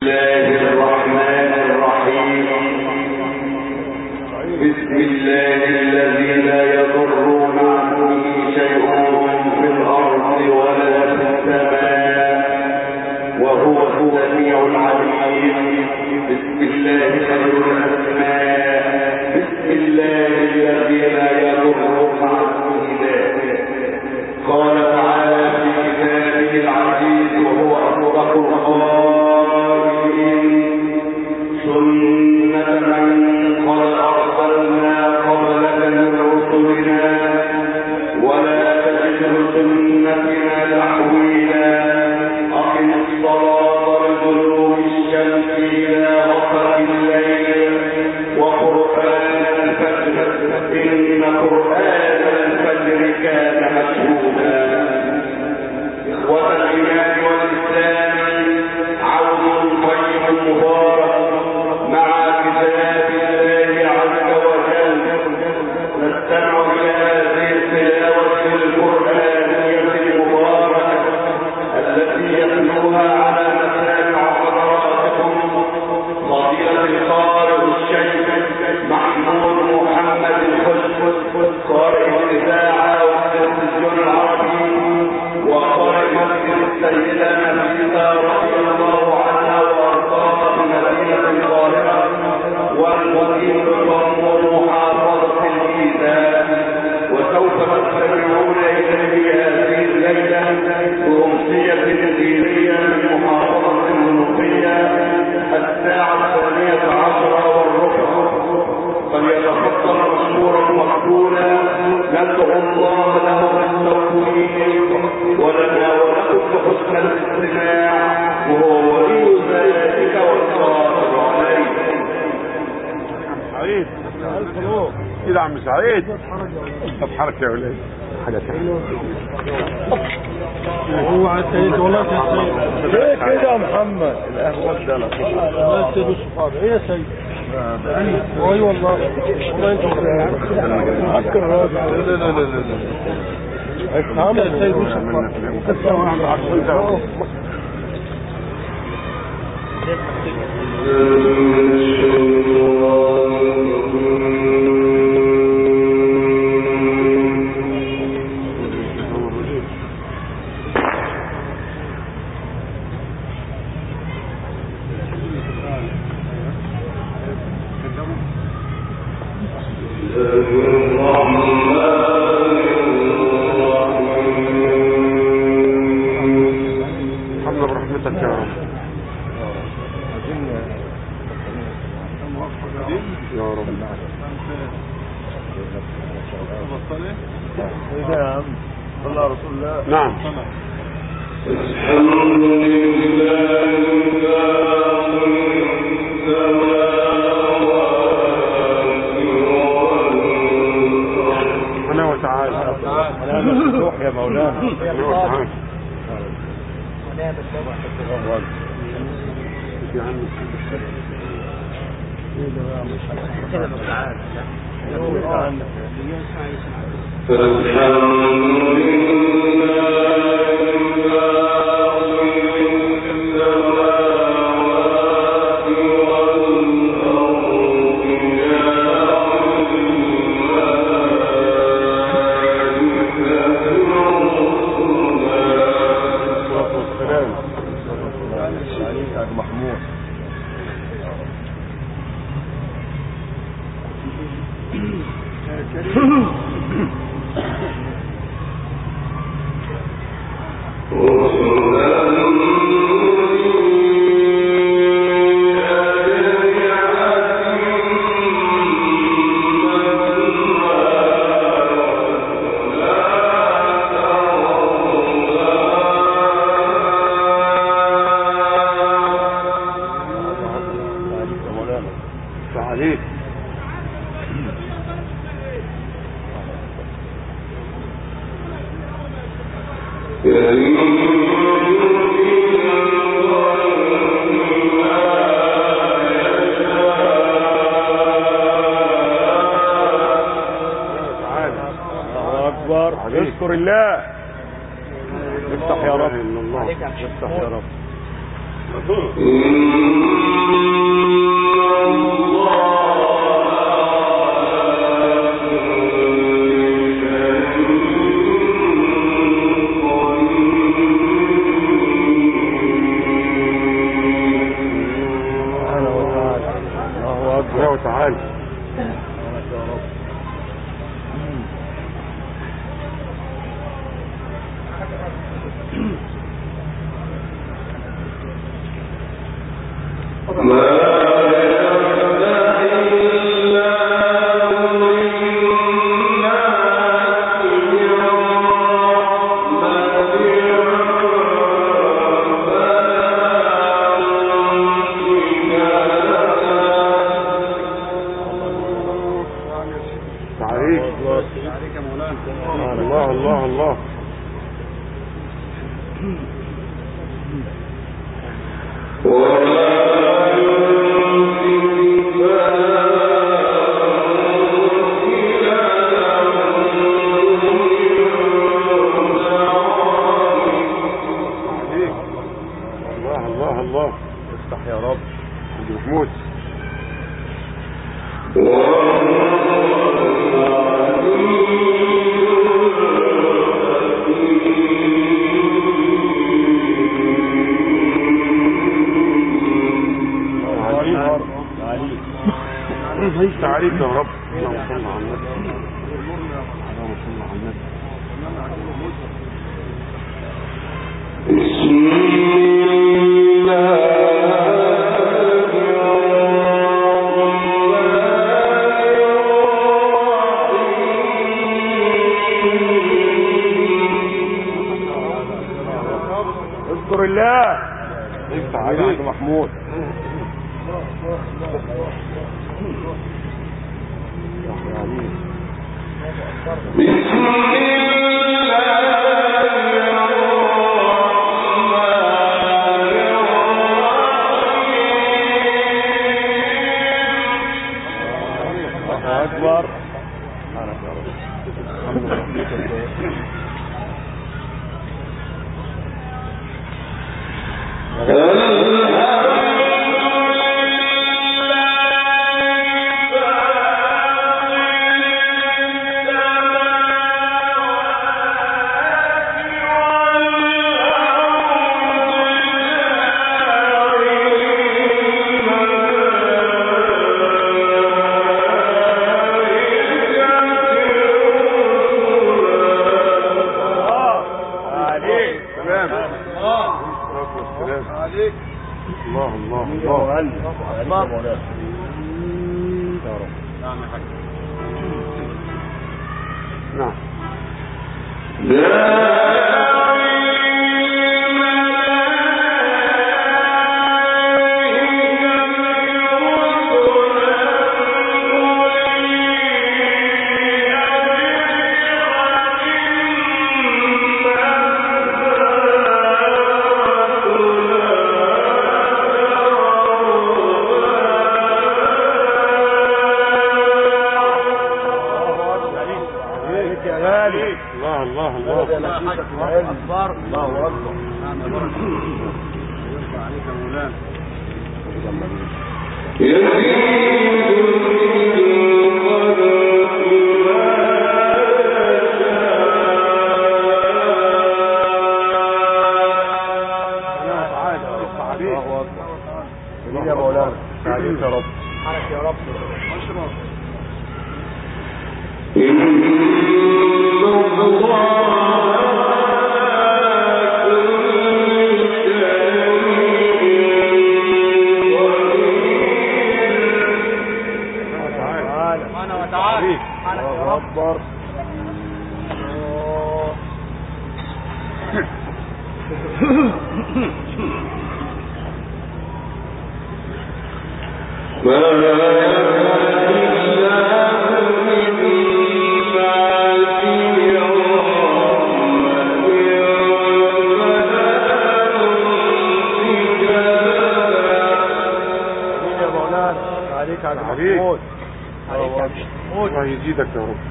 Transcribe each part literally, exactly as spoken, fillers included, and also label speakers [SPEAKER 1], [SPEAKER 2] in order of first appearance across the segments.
[SPEAKER 1] كده عم سعيد طب حركه يا ولاد حاجه ثانيه
[SPEAKER 2] هو على السيد والله السيد
[SPEAKER 1] ليه كده يا محمد القهوه ده لا
[SPEAKER 2] والله السيد الصحاب ايه يا سيد اي والله والله انت معسكر الراجل
[SPEAKER 1] لا لا لا لا
[SPEAKER 2] افهم يا سيد الصحاب
[SPEAKER 1] نعم سبحانه وتعالى
[SPEAKER 2] ونعم الفتوح يا مولانا
[SPEAKER 1] سبحانه وتعالى
[SPEAKER 2] ونعم الفتوح
[SPEAKER 1] في عنه
[SPEAKER 2] كده تعالى محمود
[SPEAKER 1] عليك
[SPEAKER 2] اذكر الله افتح يا رب افتح يا رب
[SPEAKER 1] لا وتعالى. الله الله الله. الله الله افتح يا رب محمود. ليس عليك يا رب. اللهم صل على النبي. اللهم صل على النبي. بسم الله اذكر الله. ليس عليك محمود. بسم الله أكبر. الله الله الله الله. نعم. الله الله الله أكبر. الله أكبر. نعم يا بركة. يرفع عليك يا مولانا. الله أكبر. يا مولانا عليك يا رب. حرك يا رب. أكبر. عليك على محمود. عليك يا محمود. الله يزيدك يا رب.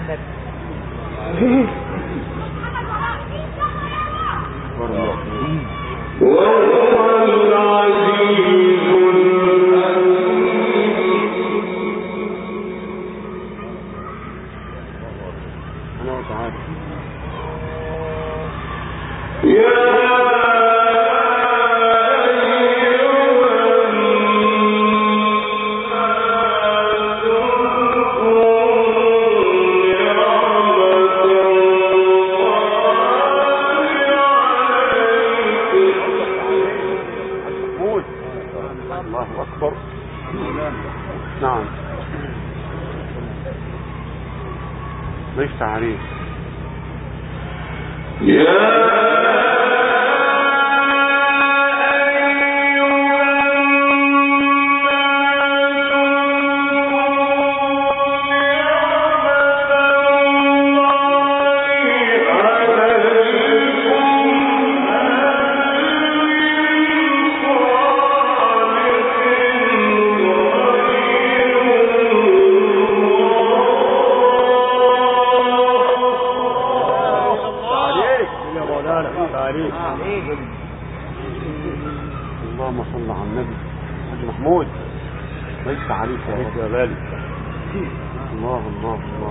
[SPEAKER 1] اللهم صل على النبي. حاج محمود ليس عليك يا غالي. الله الله الله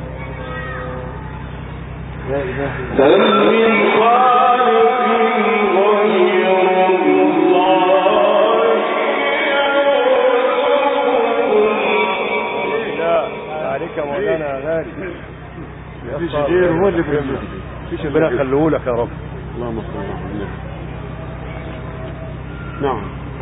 [SPEAKER 1] لا اله الا الله. عليك مولانا يا غالي. مفيش غير هو اللي بيرزقك. مفيش ربنا يخليه لك يا رب. اللهم صل على النبي. نعم.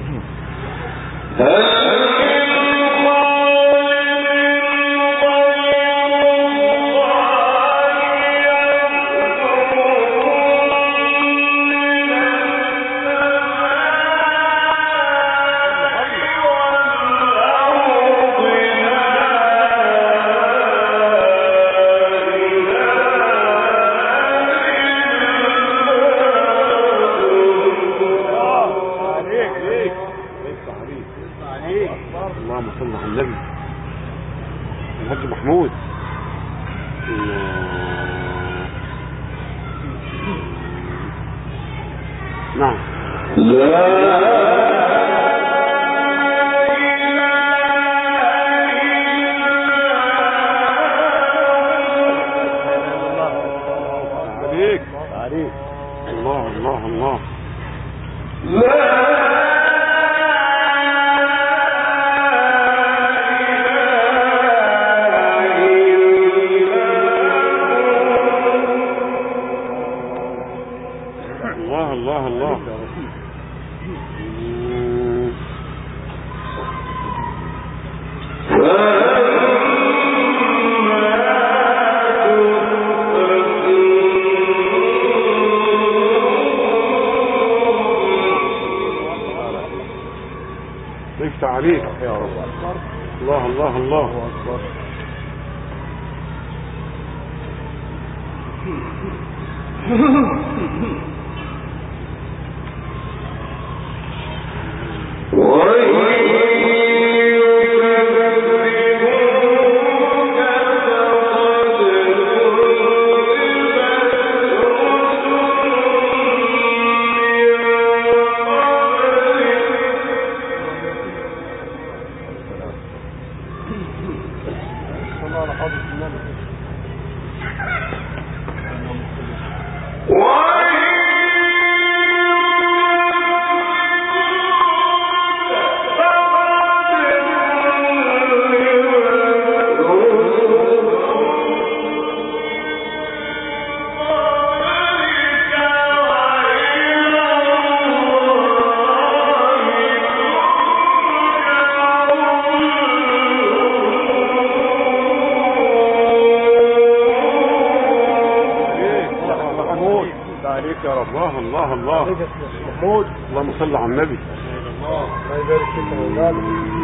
[SPEAKER 1] اللهم صل على النبي. الحاج محمود. نعم. عليك عليك. الله الله الله. الله الله يفتح عليك يا رب. الله الله الله أكبر. الله الله الله. محمود اللهم صل على النبي. الله يبارك فيك يا مولانا.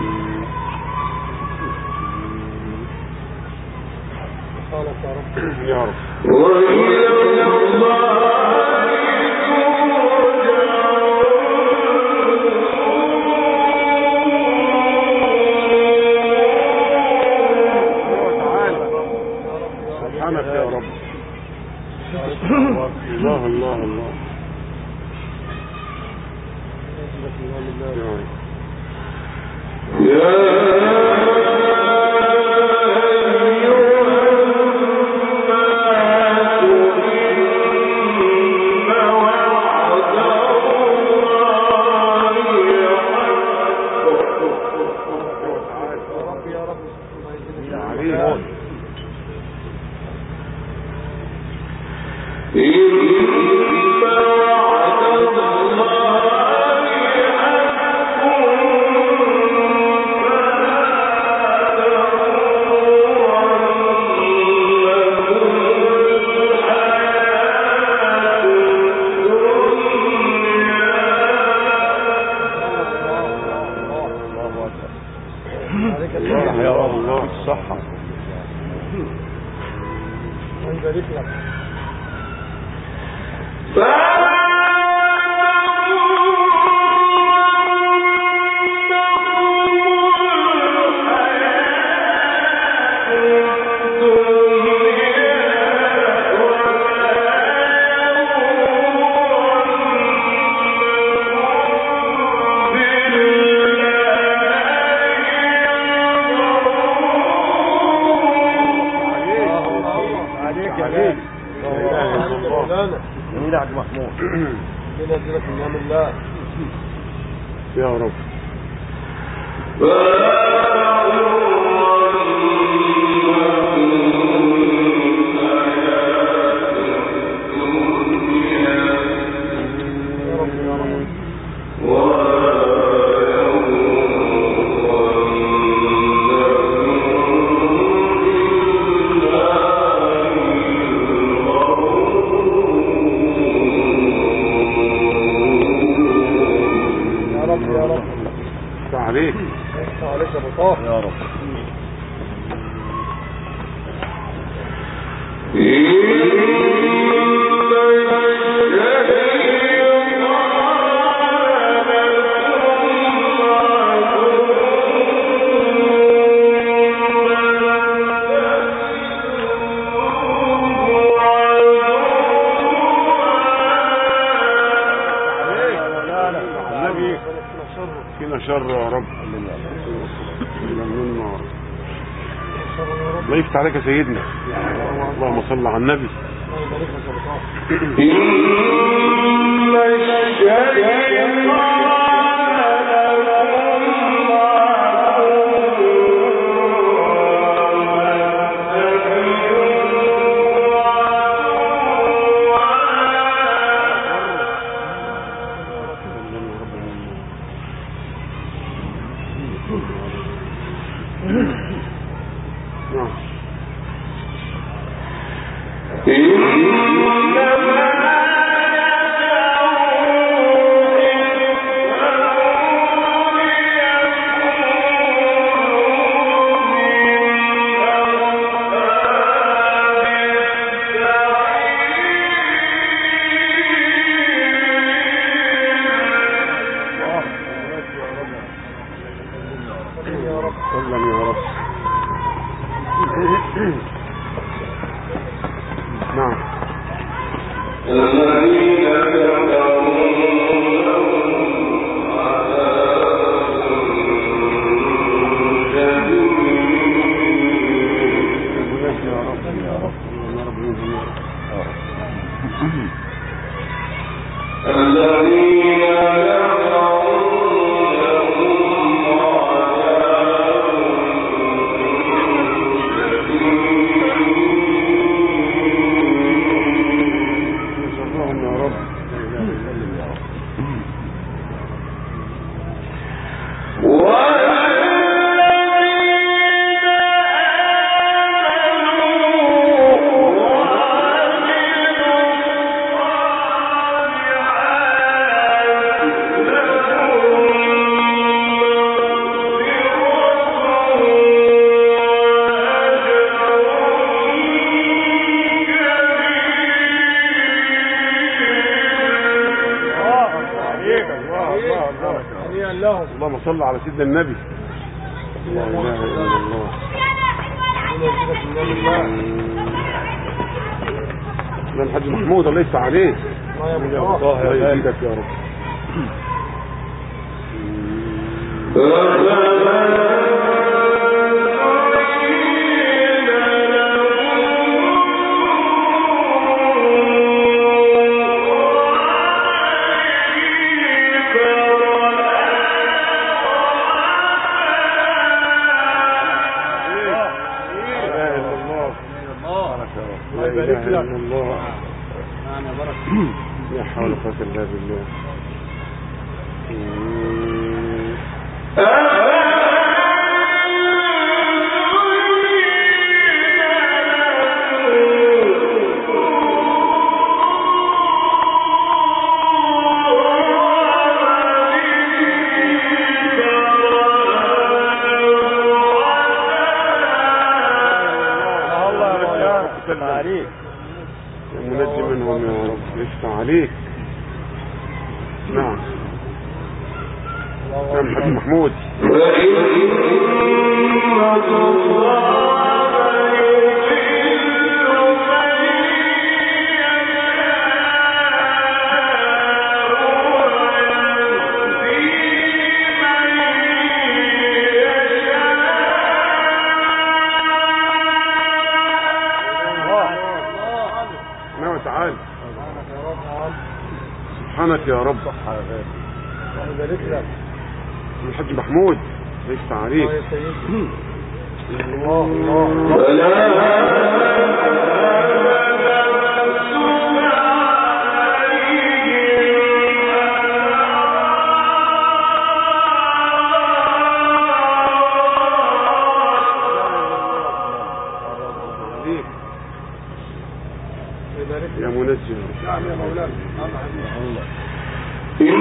[SPEAKER 1] يا رب. سبحانك يا رب. الله الله الله. يا رب. عليك عليك يا ابو طه يا رب. فينا شر يا رب. الله يفتح عليك يا سيدنا. اللهم صل على النبي. اللهم صل على سيدنا النبي. لا اله الا الله. ده الحاج محمود الله يفتح عليك. الله يزيدك يا رب. لا حول ولا قوة إلا بالله. عليك منجي منهم يا رب يفتح عليك. نعم نعم حاج محمود. تعال سبحانك يا رب. الحاج محمود يفتح عليك. الله يا منجم. نعم يا مولانا. إن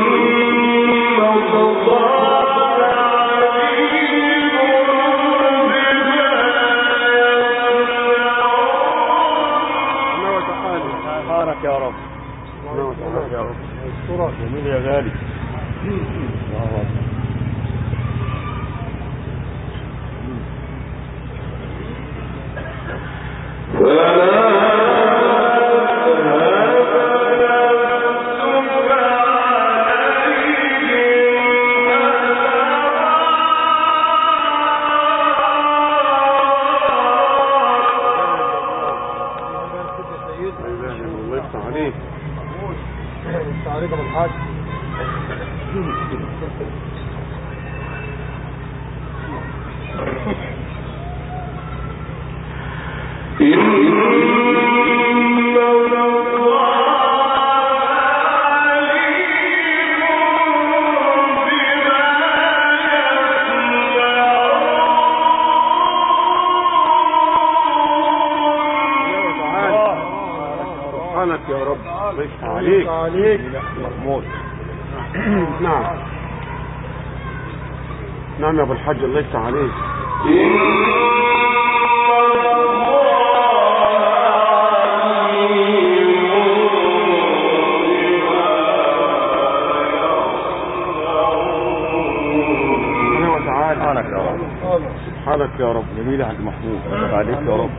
[SPEAKER 1] بارك يا رب. بارك يا رب. الصورة جميلة يا غالي. الله أكبر. الله يفتح عليك. يفتح عليك ابو الحاج. سبحانك يا رب. الله يفتح عليك. عليك محمود. نعم نعم يا ابو الحاج الله يفتح عليك. سبحانك يا رب. سبحانك يا رب. جميل يا حاج محمود. الله عليك يا رب.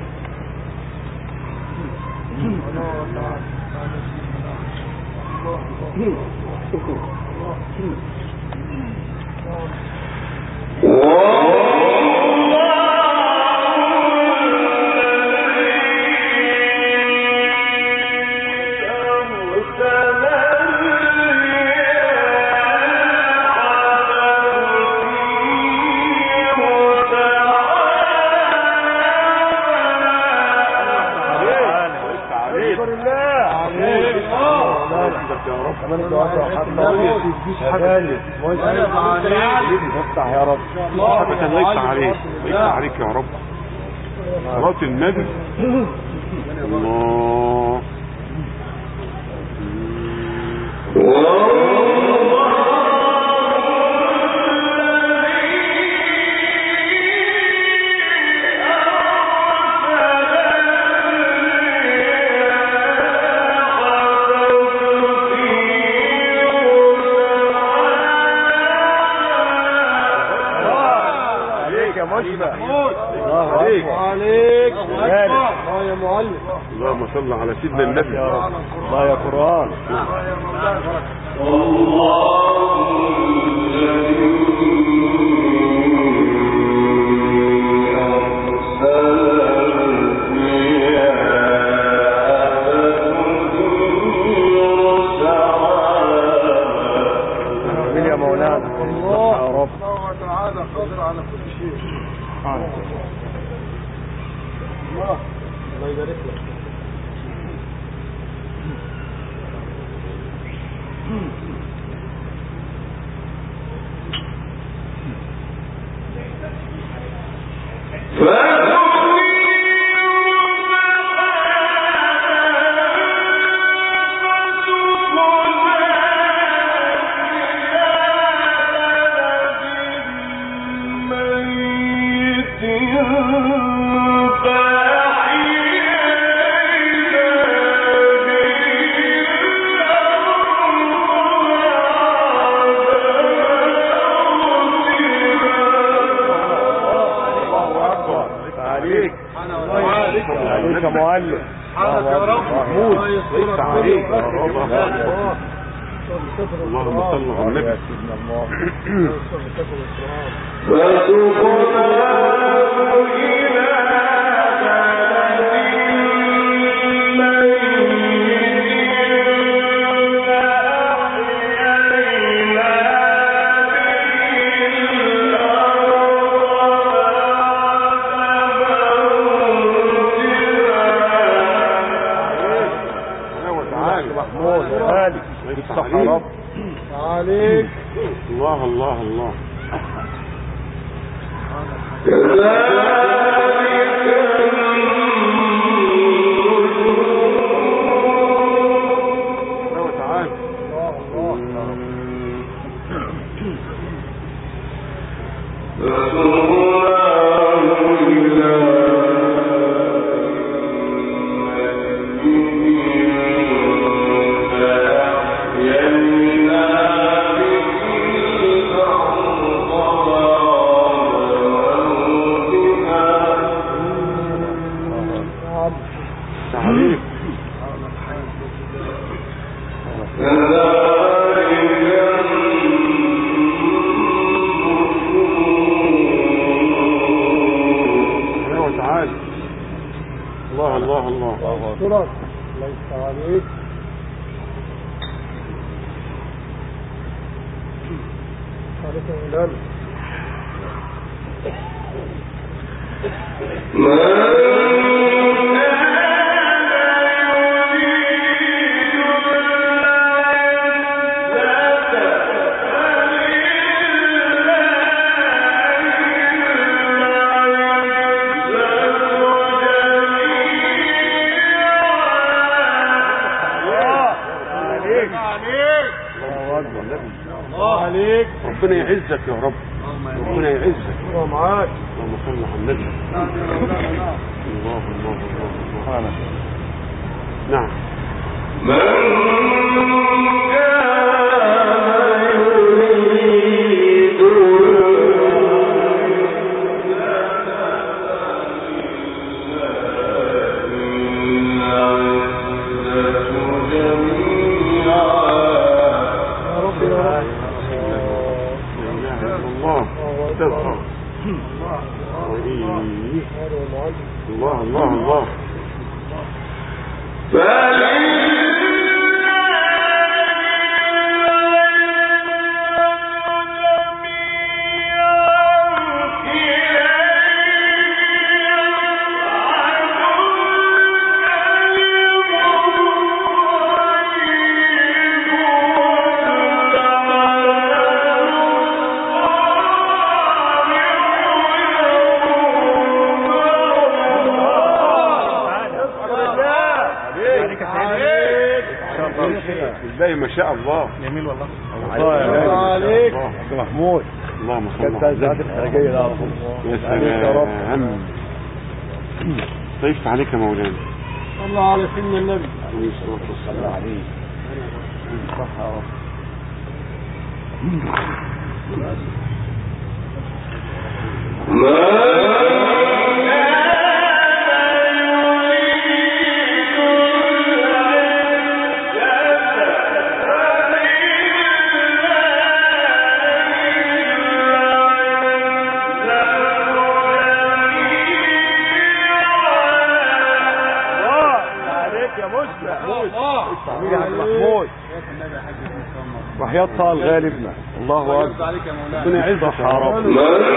[SPEAKER 1] افتح يا رب. الله يفتح عليك. يفتح عليك يا رب. صلاة النبي. الله مشبع. الله عليك. الله يا معلم. اللهم صل على سيدنا النبي
[SPEAKER 2] يا رب. الله يا قرآن. يا مولانا الله يا رب تعالى قادر على كل شيء. الله الله يبارك لك. عليك يا معلم. حالك يا رب محمود.
[SPEAKER 1] ليس عليك يا رب. اللهم صل على النبي.
[SPEAKER 2] سيدنا الله. عليك.
[SPEAKER 1] الله الله الله. الله الله الله.
[SPEAKER 2] الله ليس عليك. عليك الهلال. عليك.
[SPEAKER 1] ربنا يعزك يا رب. ربنا يعزك.
[SPEAKER 2] الله معاك.
[SPEAKER 1] اللهم صل على النبي. الله الله الله سبحانه. نعم. الله الله الله. ازاي ما شاء الله.
[SPEAKER 2] جميل والله.
[SPEAKER 1] الله
[SPEAKER 2] عليك محمود.
[SPEAKER 1] اللهم صل على النبي. يا سلام. طيفت عليك يا مولانا.
[SPEAKER 2] الله على سيدنا النبي
[SPEAKER 1] عليه الصلاه والسلام.
[SPEAKER 2] عليه الصحه ما
[SPEAKER 1] يا مشبع محمود يا حاج محمود وحياة طه الغالبنا الله اكبر ربنا يعزك يا رب.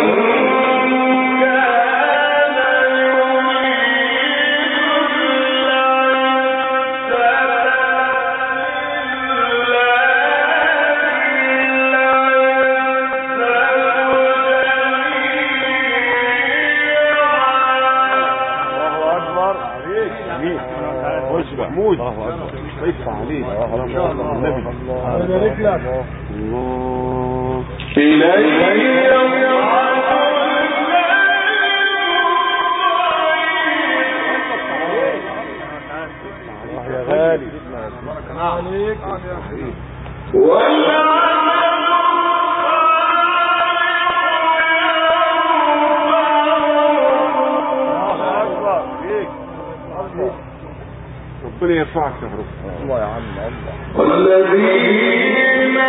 [SPEAKER 1] محمود الله اكبر يدفع عليك ان شاء الله النبي بارك لك الله اليه يا غالي بارك الله عليك ربنا يرفعك يا رب. الله يا عم الله. والذين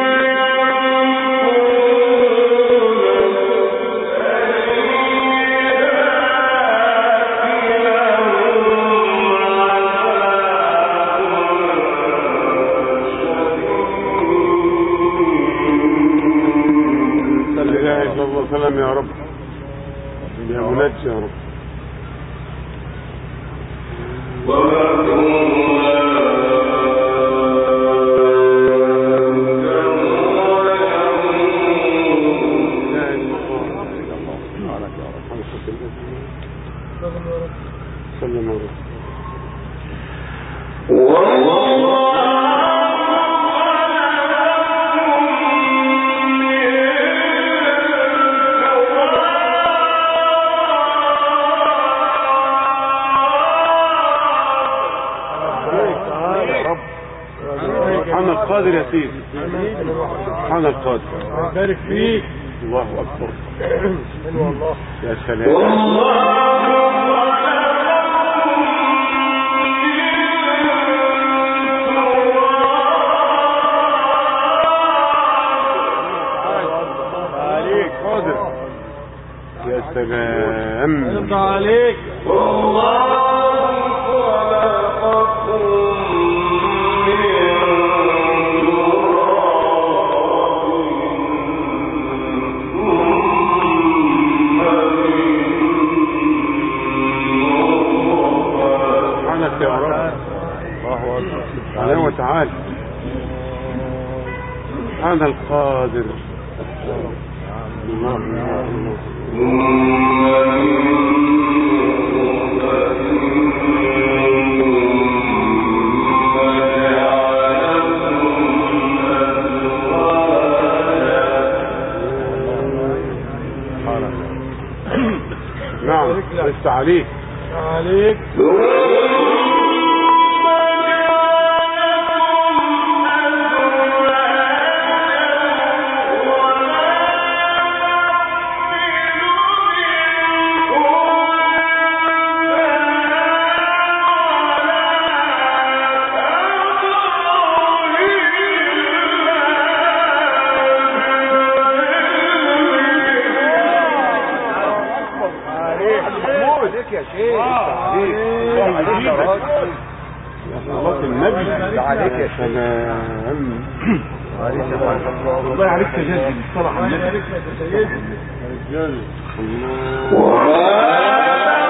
[SPEAKER 1] صلى الله عليه وسلم يا رب يا منجي يا رب. القادر يا سيدي سبحان القادر بارك فيك الله اكبر والله يا سلام عليك قادر يا سلام يرضى عليك والله يا رب الله اكبر سبحانه وتعالى سبحان القادر الله نعم لست عليك عليك يا شيخ عليك يا راجل صلاة النبي عليك يا سلام عليك يا الله الله عليك يا جدي الصلاة على النبي عليك يا سيدي يا رجال الله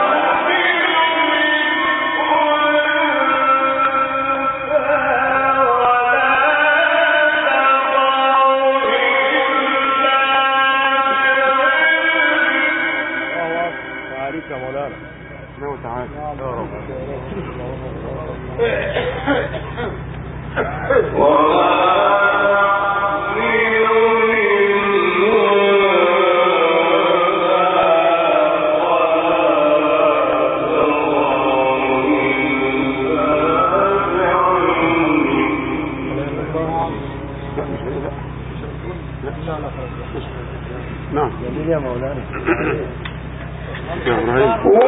[SPEAKER 1] عليك يا مولانا سبحانه وتعالى يا رب نعم يا مولانا يا ابراهيم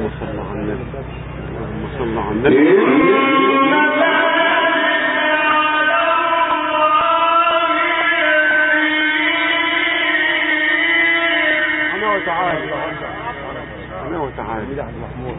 [SPEAKER 1] اللهم صل على النبي اللهم صل على النبي أنا وتعالى أنا وتعالى محمود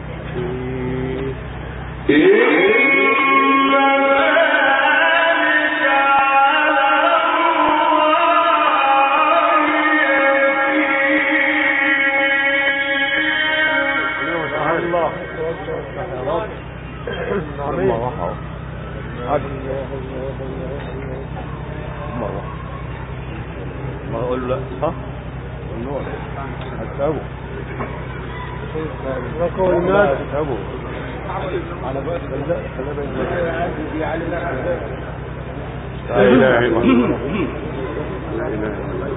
[SPEAKER 2] ما اقول له لا ها النور هتسابه ركوا الناس هتسابه على بس لا لا اله الا الله لا اله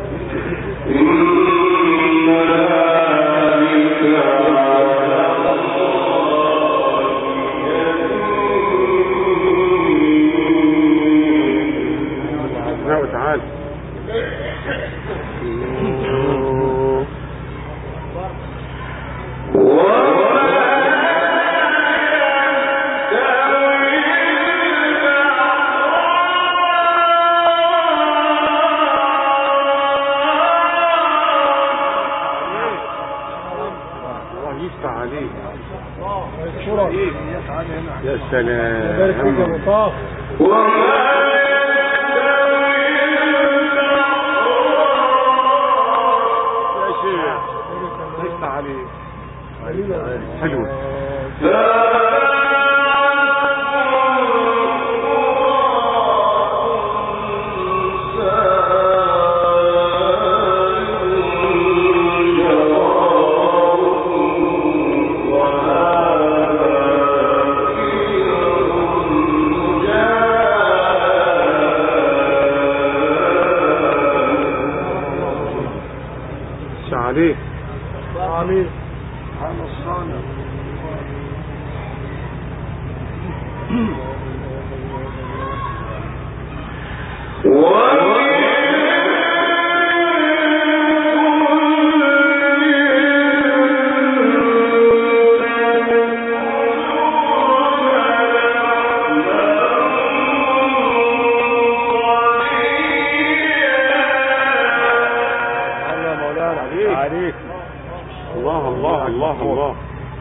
[SPEAKER 2] الا الله تعالى يا سلام بارك فيك يا مصطفى
[SPEAKER 1] يا شيخ ليس عليه حلو عليه
[SPEAKER 2] آمين
[SPEAKER 1] سبحان الصانع الله الله الله الله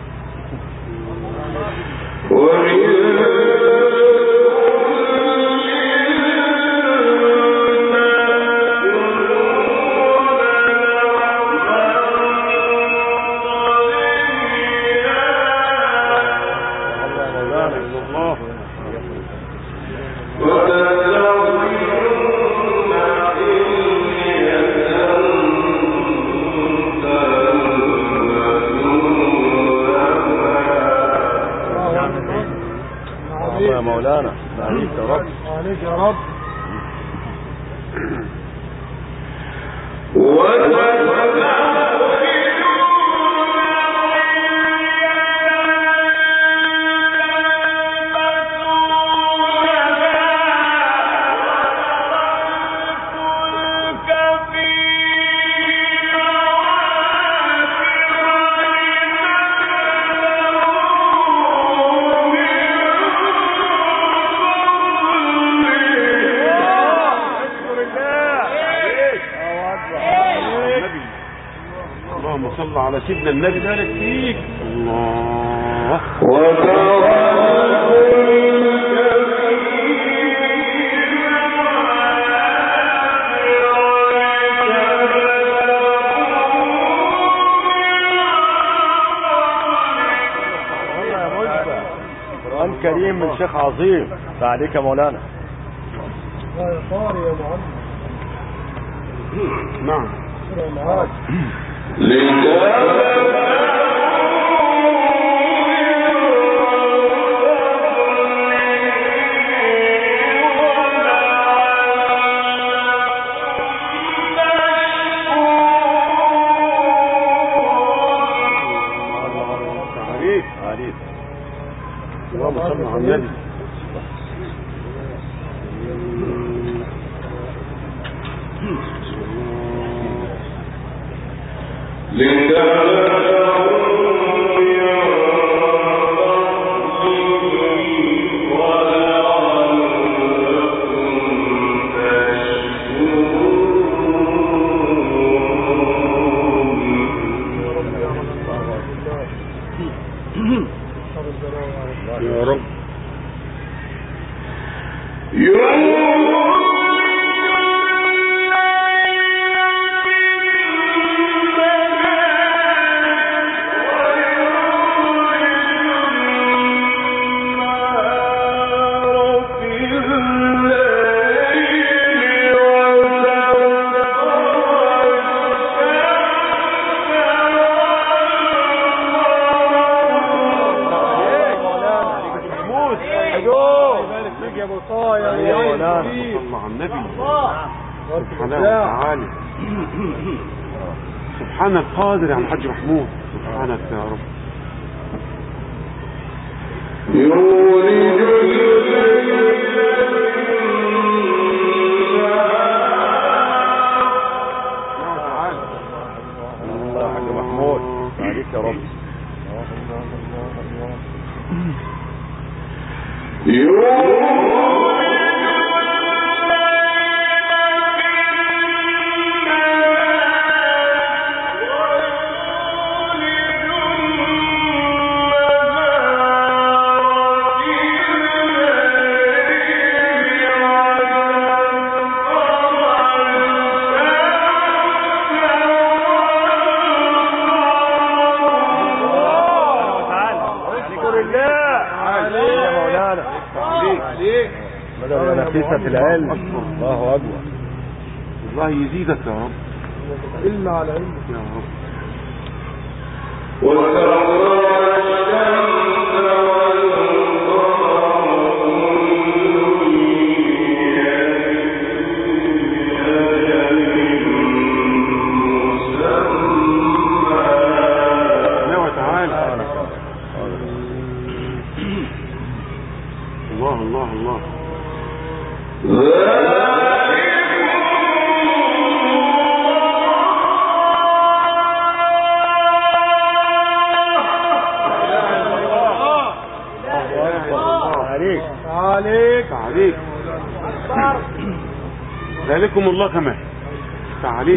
[SPEAKER 2] يا مولانا عليك يا رب عليك يا رب اللهم صل على سيدنا النبي بارك فيك الله قرآن كريم من شيخ عظيم فعليك يا مولانا يا طاري يا محمد
[SPEAKER 1] نعم
[SPEAKER 2] عليك
[SPEAKER 1] اللهم صل على النبي لله يا رب. سبحانه وتعالى. سبحانك قادر يا الحاج محمود. سبحانك يا رب.
[SPEAKER 2] الله يا حاج محمود عليك يا رب. نفيسة العلم. الله أكبر.
[SPEAKER 1] الله يزيدك يا رب.
[SPEAKER 2] علم على علم
[SPEAKER 1] يا رب. الله الله الله. عليك عليك ذلكم الله كمان تعاليك.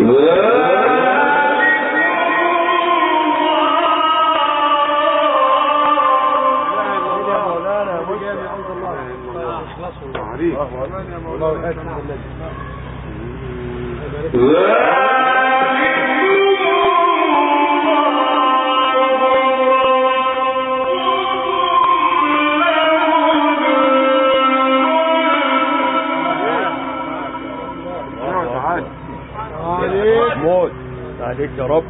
[SPEAKER 2] موت عليك يا رب.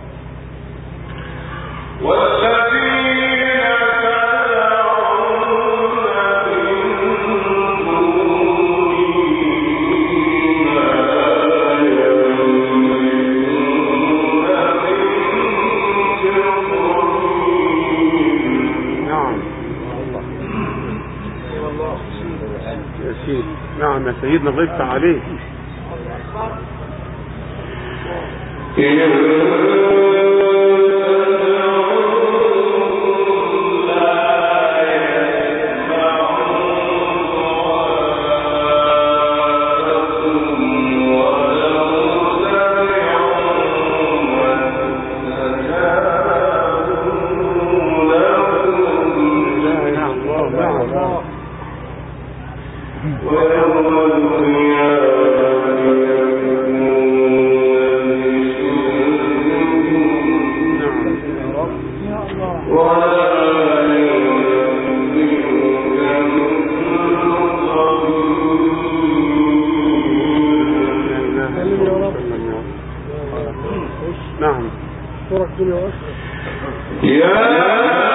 [SPEAKER 1] نعم يا سيدنا الله يفتح عليك. نعم
[SPEAKER 2] صورة الدنيا وأخرى.
[SPEAKER 1] يا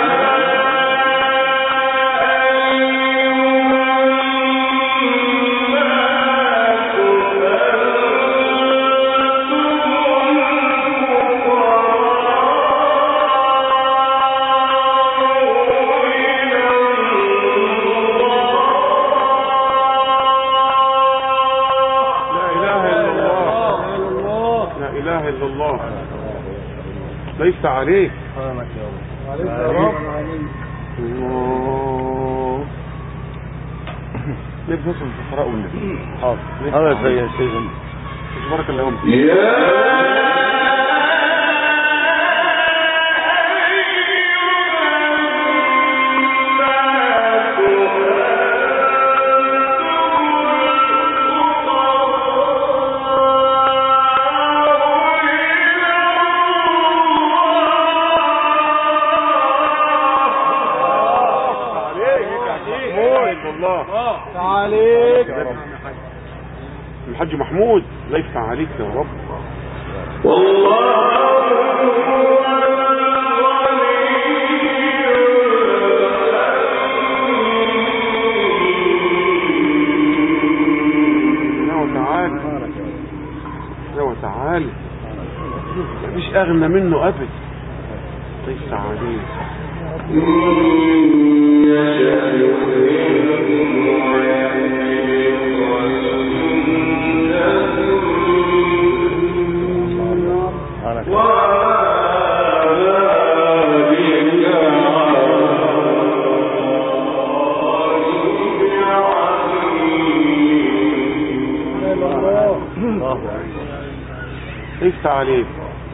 [SPEAKER 1] ليس عليك.
[SPEAKER 2] عليك يا رب.
[SPEAKER 1] الله ليه بتصل الفقراء والنبي.
[SPEAKER 2] حاضر هذا زي سيدنا
[SPEAKER 1] بارك الله فيك. الله.
[SPEAKER 2] عليك
[SPEAKER 1] الحاج محمود الله يفتح عليك يا رب.
[SPEAKER 3] والله
[SPEAKER 1] تعالى مفيش اغنى منه ابدا. طيب عليه افتح عليك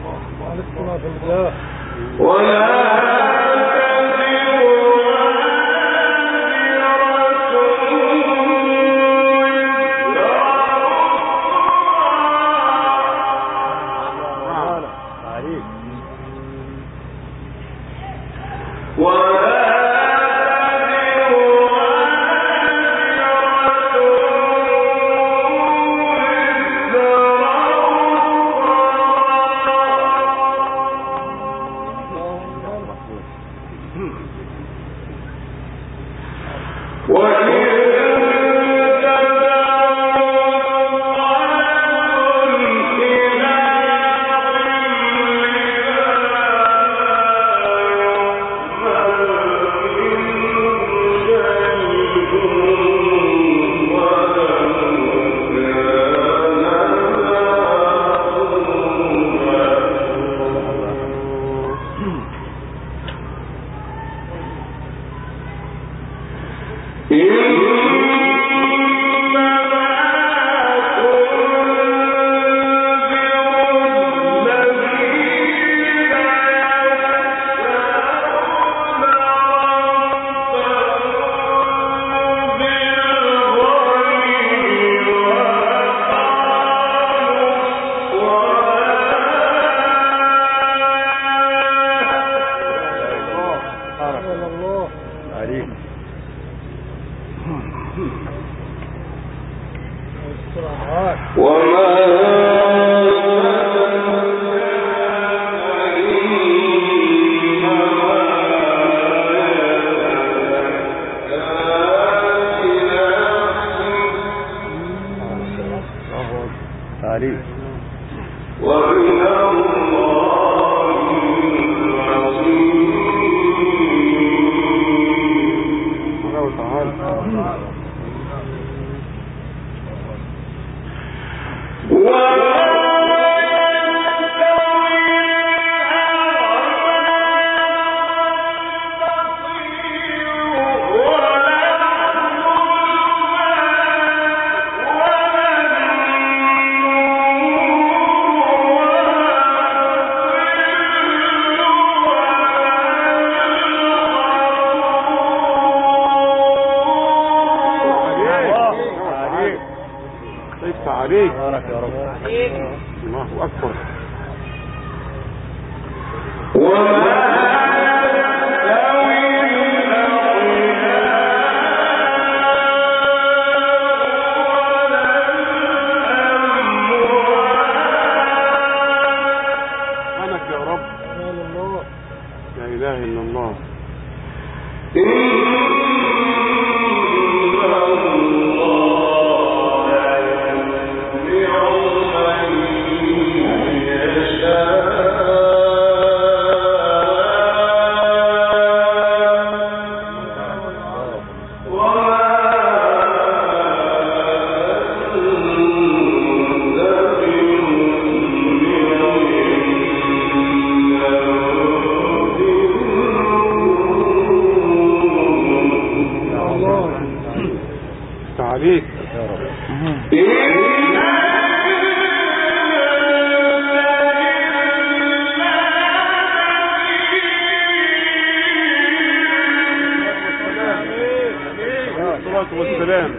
[SPEAKER 1] والسلام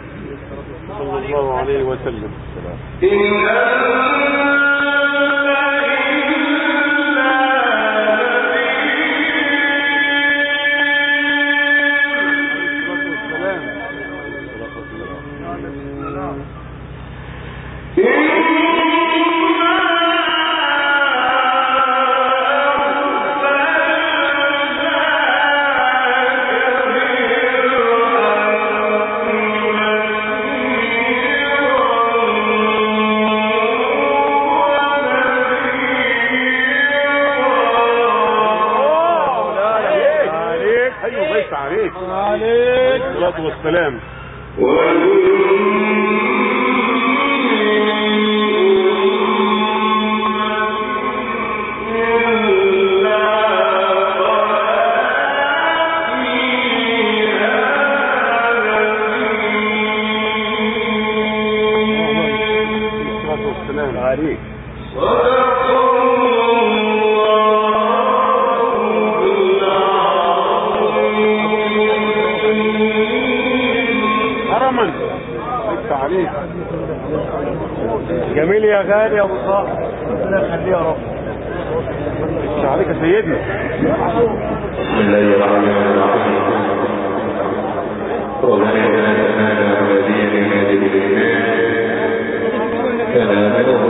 [SPEAKER 1] صلى الله عليه وسلم. ايوه الله يفتح عليك
[SPEAKER 2] عليك
[SPEAKER 1] الصلاه والسلام. عليك هرما عليك
[SPEAKER 2] جميل يا غالي يا ابو صاحب، ربنا يخليه يا رب.
[SPEAKER 1] عليك يا سيدنا.
[SPEAKER 3] بسم الله الرحمن الرحيم. ربنا اتنا ولدينا من هذه الايمان كما منه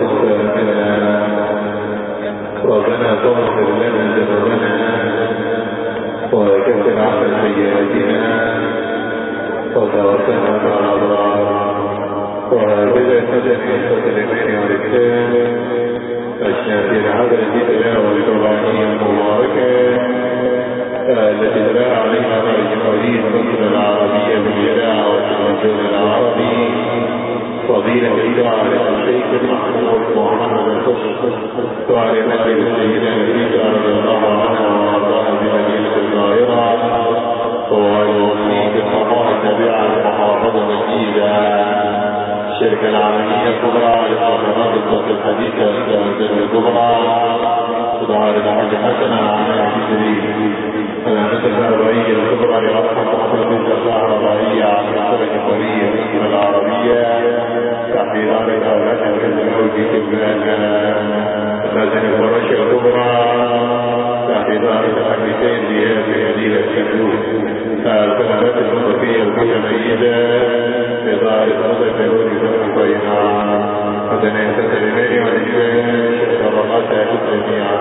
[SPEAKER 3] ربنا تغفر لنا ذنوبنا وكفر عنا سيئاتنا وتوفنا مع الابرار وهكذا تدعي سليمان والاسلام الشافي العدل تلاوه القرانيه المباركه التي تلا عليها الجمهوريه الفتره العربيه بالاذاعه والتلفزيون العربي فضيلة الدعاء الشيخ المحمود محمد الحسن وعلى مسجد السيدة نفيسة رضي الله عنها وارضاها بمدينة القاهرة والوصي بالصفحة التابعة لمحافظة الجيزة الشركة العالمية الكبرى للمؤتمرات الصوت الحديثة التنزيل الكبرى دعاء الحاج حسن عن الجزري الهندسة الكهربائية الكبرى لرفع تخصص الكهربائية عن الفرق الكورية العربية تحت إدارة دولة الكلمة في كبلانا خازن الفراشة الكبرى تحت إدارة الحديثين بهذه مدينة كبلوك الخدمات الوظيفية المتميزة إدارة وظيفة الفيروز بين خدمات التنمية والإنشاء شرطات التنمية